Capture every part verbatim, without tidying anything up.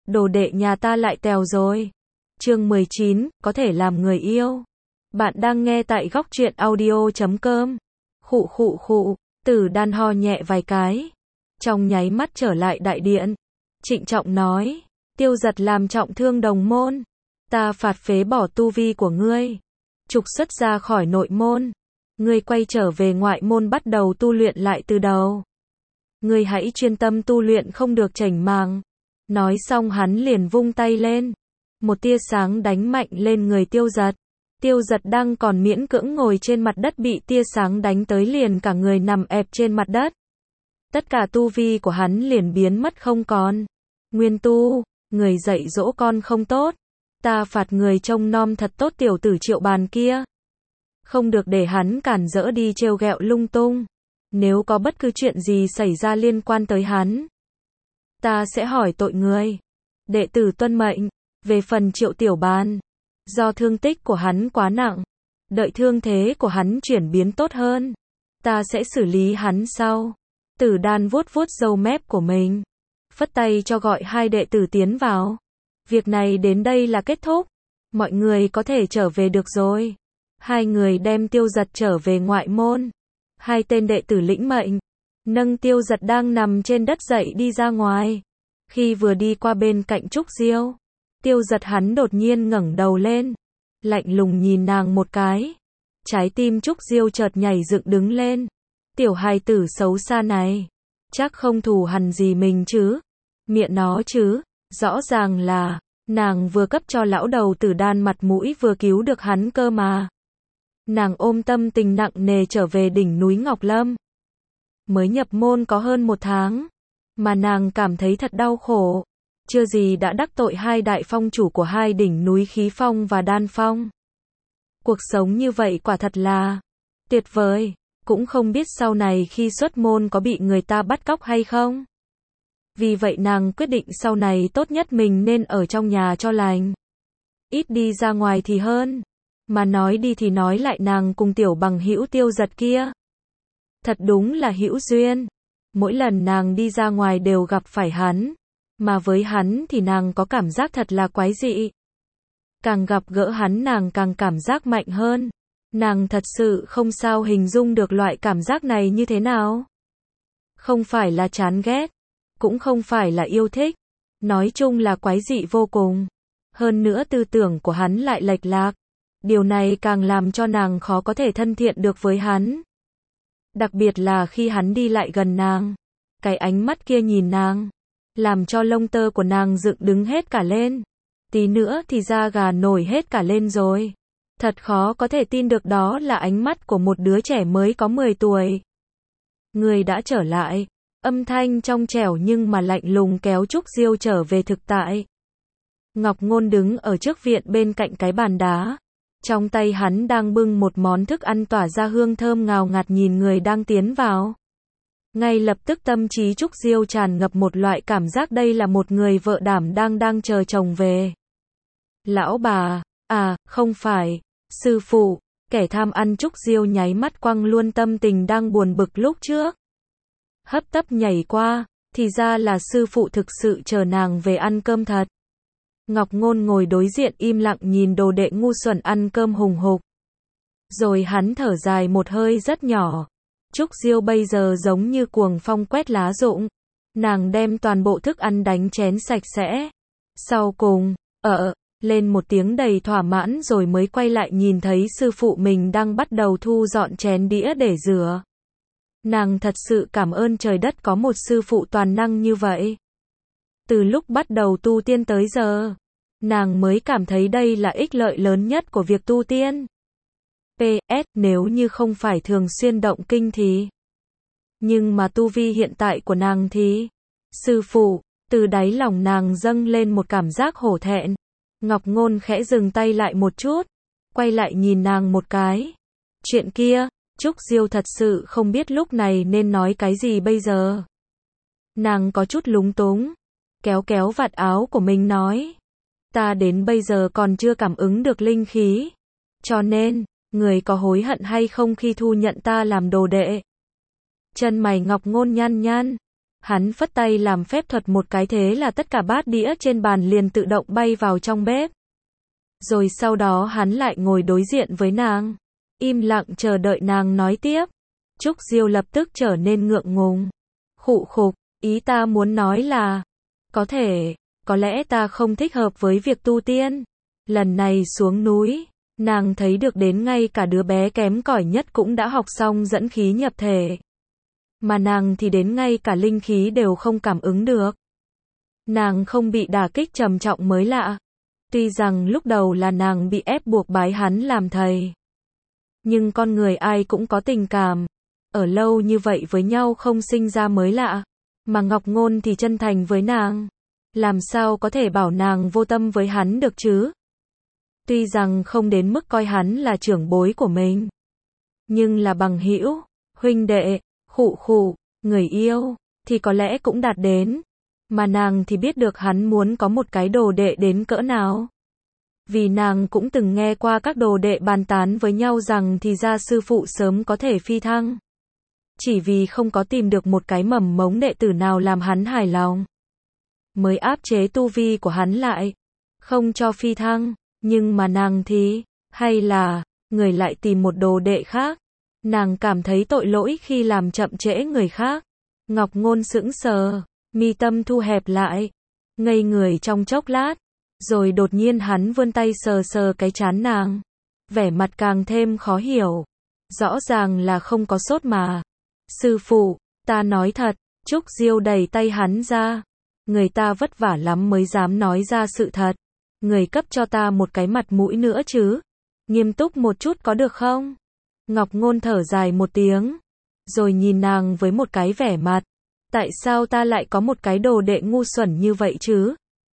đồ đệ nhà ta lại tèo rồi. Chương mười chín, có thể làm người yêu. Bạn đang nghe tại góc truyện audio chấm com. Khụ khụ khụ, Tử Đan ho nhẹ vài cái. Trong nháy mắt trở lại đại điện. Trịnh trọng nói, Tiêu Giật làm trọng thương đồng môn. Ta phạt phế bỏ tu vi của ngươi. Trục xuất ra khỏi nội môn. Ngươi quay trở về ngoại môn bắt đầu tu luyện lại từ đầu. Ngươi hãy chuyên tâm tu luyện không được chảnh màng. Nói xong hắn liền vung tay lên. Một tia sáng đánh mạnh lên người Tiêu Giật. Tiêu Giật đang còn miễn cưỡng ngồi trên mặt đất bị tia sáng đánh tới liền cả người nằm ẹp trên mặt đất. Tất cả tu vi của hắn liền biến mất không còn. Nguyên tu, người dạy dỗ con không tốt. Ta phạt người trông nom thật tốt tiểu tử Triệu Bàn kia. Không được để hắn cản rỡ đi trêu ghẹo lung tung. Nếu có bất cứ chuyện gì xảy ra liên quan tới hắn, ta sẽ hỏi tội người. Đệ tử tuân mệnh. Về phần Triệu Tiểu Bàn, do thương tích của hắn quá nặng, đợi thương thế của hắn chuyển biến tốt hơn, ta sẽ xử lý hắn sau. Tử Đan vuốt vuốt râu mép của mình, phất tay cho gọi hai đệ tử tiến vào. Việc này đến đây là kết thúc, mọi người có thể trở về được rồi. Hai người đem Tiêu Giật trở về ngoại môn. Hai tên đệ tử lĩnh mệnh, nâng Tiêu Giật đang nằm trên đất dậy đi ra ngoài. Khi vừa đi qua bên cạnh Trúc Diêu, Tiêu Giật hắn đột nhiên ngẩng đầu lên, lạnh lùng nhìn nàng một cái. Trái tim Trúc Diêu chợt nhảy dựng đứng lên. Tiểu hài tử xấu xa này, chắc không thù hằn gì mình chứ? Miệng nó chứ, rõ ràng là nàng vừa cấp cho lão đầu Tử Đan mặt mũi vừa cứu được hắn cơ mà. Nàng ôm tâm tình nặng nề trở về đỉnh núi Ngọc Lâm. Mới nhập môn có hơn một tháng, mà nàng cảm thấy thật đau khổ. Chưa gì đã đắc tội hai đại phong chủ của hai đỉnh núi Khí Phong và Đan Phong. Cuộc sống như vậy quả thật là tuyệt vời, cũng không biết sau này khi xuất môn có bị người ta bắt cóc hay không. Vì vậy nàng quyết định sau này tốt nhất mình nên ở trong nhà cho lành. Ít đi ra ngoài thì hơn. Mà nói đi thì nói lại nàng cùng tiểu bằng hữu Tiêu Giật kia. Thật đúng là hữu duyên. Mỗi lần nàng đi ra ngoài đều gặp phải hắn. Mà với hắn thì nàng có cảm giác thật là quái dị. Càng gặp gỡ hắn nàng càng cảm giác mạnh hơn. Nàng thật sự không sao hình dung được loại cảm giác này như thế nào. Không phải là chán ghét, cũng không phải là yêu thích. Nói chung là quái dị vô cùng. Hơn nữa tư tưởng của hắn lại lệch lạc. Điều này càng làm cho nàng khó có thể thân thiện được với hắn. Đặc biệt là khi hắn đi lại gần nàng. Cái ánh mắt kia nhìn nàng, làm cho lông tơ của nàng dựng đứng hết cả lên. Tí nữa thì da gà nổi hết cả lên rồi. Thật khó có thể tin được đó là ánh mắt của một đứa trẻ mới có mười tuổi. Người đã trở lại. Âm thanh trong trẻo nhưng mà lạnh lùng kéo Trúc Diêu trở về thực tại. Ngọc Ngôn đứng ở trước viện bên cạnh cái bàn đá. Trong tay hắn đang bưng một món thức ăn tỏa ra hương thơm ngào ngạt nhìn người đang tiến vào. Ngay lập tức tâm trí Trúc Diêu tràn ngập một loại cảm giác đây là một người vợ đảm đang đang chờ chồng về. Lão bà, à, không phải, sư phụ, kẻ tham ăn. Trúc Diêu nháy mắt quăng luôn tâm tình đang buồn bực lúc trước. Hấp tấp nhảy qua, thì ra là sư phụ thực sự chờ nàng về ăn cơm thật. Ngọc Ngôn ngồi đối diện im lặng nhìn đồ đệ ngu xuẩn ăn cơm hùng hục. Rồi hắn thở dài một hơi rất nhỏ. Trúc Diêu bây giờ giống như cuồng phong quét lá rụng. Nàng đem toàn bộ thức ăn đánh chén sạch sẽ. Sau cùng, ờ, lên một tiếng đầy thỏa mãn rồi mới quay lại nhìn thấy sư phụ mình đang bắt đầu thu dọn chén đĩa để rửa. Nàng thật sự cảm ơn trời đất có một sư phụ toàn năng như vậy. Từ lúc bắt đầu tu tiên tới giờ, nàng mới cảm thấy đây là ích lợi lớn nhất của việc tu tiên. pê ét Nếu như không phải thường xuyên động kinh thì. Nhưng mà tu vi hiện tại của nàng thì. Sư phụ, từ đáy lòng nàng dâng lên một cảm giác hổ thẹn. Ngọc Ngôn khẽ dừng tay lại một chút. Quay lại nhìn nàng một cái. Chuyện kia, Trúc Diêu thật sự không biết lúc này nên nói cái gì bây giờ. Nàng có chút lúng túng. Kéo kéo vạt áo của mình nói. Ta đến bây giờ còn chưa cảm ứng được linh khí. Cho nên, người có hối hận hay không khi thu nhận ta làm đồ đệ? Chân mày Ngọc Ngôn nhăn nhăn. Hắn phất tay làm phép thuật một cái thế là tất cả bát đĩa trên bàn liền tự động bay vào trong bếp. Rồi sau đó hắn lại ngồi đối diện với nàng, im lặng chờ đợi nàng nói tiếp. Trúc Diêu lập tức trở nên ngượng ngùng. Khụ khục, ý ta muốn nói là, có thể, có lẽ ta không thích hợp với việc tu tiên. Lần này xuống núi, nàng thấy được đến ngay cả đứa bé kém cỏi nhất cũng đã học xong dẫn khí nhập thể. Mà nàng thì đến ngay cả linh khí đều không cảm ứng được. Nàng không bị đả kích trầm trọng mới lạ. Tuy rằng lúc đầu là nàng bị ép buộc bái hắn làm thầy. Nhưng con người ai cũng có tình cảm. Ở lâu như vậy với nhau không sinh ra mới lạ. Mà Ngọc Ngôn thì chân thành với nàng. Làm sao có thể bảo nàng vô tâm với hắn được chứ? Tuy rằng không đến mức coi hắn là trưởng bối của mình. Nhưng là bằng hữu, huynh đệ, khụ khụ, người yêu, thì có lẽ cũng đạt đến. Mà nàng thì biết được hắn muốn có một cái đồ đệ đến cỡ nào. Vì nàng cũng từng nghe qua các đồ đệ bàn tán với nhau rằng thì ra sư phụ sớm có thể phi thăng. Chỉ vì không có tìm được một cái mầm mống đệ tử nào làm hắn hài lòng. Mới áp chế tu vi của hắn lại. Không cho phi thăng. Nhưng mà nàng thì, hay là, người lại tìm một đồ đệ khác. Nàng cảm thấy tội lỗi khi làm chậm trễ người khác. Ngọc Ngôn sững sờ, mi tâm thu hẹp lại, ngây người trong chốc lát. Rồi đột nhiên hắn vươn tay sờ sờ cái trán nàng. Vẻ mặt càng thêm khó hiểu. Rõ ràng là không có sốt mà. Sư phụ, ta nói thật. Trúc Diêu đẩy tay hắn ra. Người ta vất vả lắm mới dám nói ra sự thật. Người cấp cho ta một cái mặt mũi nữa chứ. Nghiêm túc một chút có được không? Ngọc Ngôn thở dài một tiếng. Rồi nhìn nàng với một cái vẻ mặt. Tại sao ta lại có một cái đồ đệ ngu xuẩn như vậy chứ?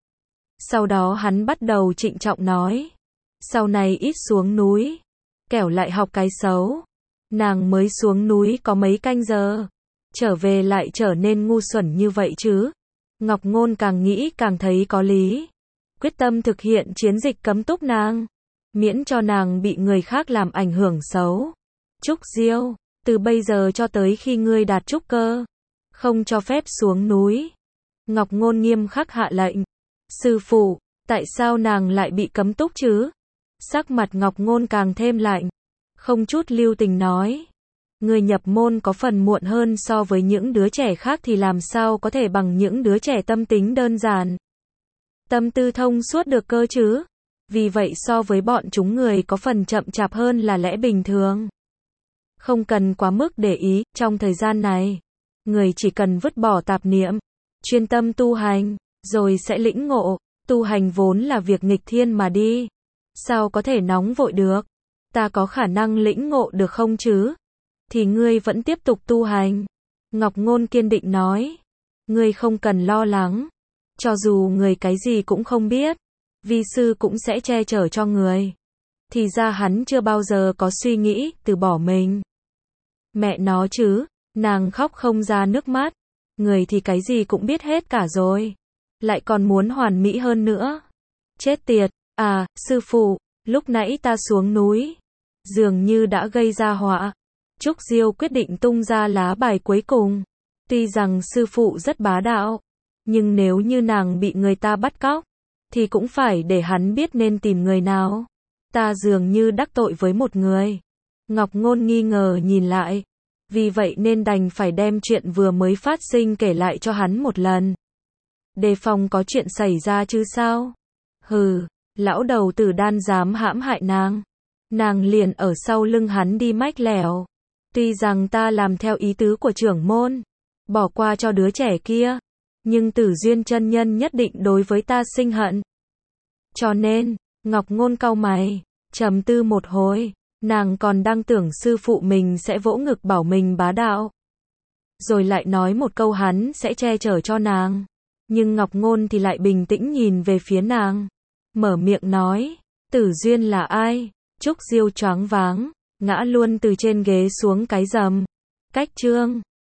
Sau đó hắn bắt đầu trịnh trọng nói. Sau này ít xuống núi. Kẻo lại học cái xấu. Nàng mới xuống núi có mấy canh giờ. Trở về lại trở nên ngu xuẩn như vậy chứ? Ngọc Ngôn càng nghĩ càng thấy có lý. Quyết tâm thực hiện chiến dịch cấm túc nàng. Miễn cho nàng bị người khác làm ảnh hưởng xấu. Trúc Diêu, từ bây giờ cho tới khi ngươi đạt trúc cơ. Không cho phép xuống núi. Ngọc Ngôn nghiêm khắc hạ lệnh. Sư phụ, tại sao nàng lại bị cấm túc chứ? Sắc mặt Ngọc Ngôn càng thêm lạnh. Không chút lưu tình nói. Người nhập môn có phần muộn hơn so với những đứa trẻ khác thì làm sao có thể bằng những đứa trẻ tâm tính đơn giản. Tâm tư thông suốt được cơ chứ. Vì vậy so với bọn chúng người có phần chậm chạp hơn là lẽ bình thường. Không cần quá mức để ý, trong thời gian này, người chỉ cần vứt bỏ tạp niệm, chuyên tâm tu hành, rồi sẽ lĩnh ngộ. Tu hành vốn là việc nghịch thiên mà đi. Sao có thể nóng vội được? Ta có khả năng lĩnh ngộ được không chứ? Thì ngươi vẫn tiếp tục tu hành. Ngọc Ngôn kiên định nói. Ngươi không cần lo lắng. Cho dù người cái gì cũng không biết, vi sư cũng sẽ che chở cho người. Thì ra hắn chưa bao giờ có suy nghĩ từ bỏ mình. Mẹ nó chứ, nàng khóc không ra nước mắt. Người thì cái gì cũng biết hết cả rồi. Lại còn muốn hoàn mỹ hơn nữa. Chết tiệt, à, sư phụ, lúc nãy ta xuống núi. Dường như đã gây ra họa. Trúc Diêu quyết định tung ra lá bài cuối cùng. Tuy rằng sư phụ rất bá đạo. Nhưng nếu như nàng bị người ta bắt cóc, thì cũng phải để hắn biết nên tìm người nào. Ta dường như đắc tội với một người. Ngọc Ngôn nghi ngờ nhìn lại. Vì vậy nên đành phải đem chuyện vừa mới phát sinh kể lại cho hắn một lần. Đề phòng có chuyện xảy ra chứ sao? Hừ, lão đầu tử đan dám hãm hại nàng. Nàng liền ở sau lưng hắn đi mách lẻo. Tuy rằng ta làm theo ý tứ của trưởng môn, bỏ qua cho đứa trẻ kia. Nhưng Tử Duyên chân nhân nhất định đối với ta sinh hận. Cho nên, Ngọc Ngôn cau mày, trầm tư một hồi, nàng còn đang tưởng sư phụ mình sẽ vỗ ngực bảo mình bá đạo. Rồi lại nói một câu hắn sẽ che chở cho nàng. Nhưng Ngọc Ngôn thì lại bình tĩnh nhìn về phía nàng. Mở miệng nói, Tử Duyên là ai? Trúc Diêu choáng váng, ngã luôn từ trên ghế xuống cái rầm. Cách chương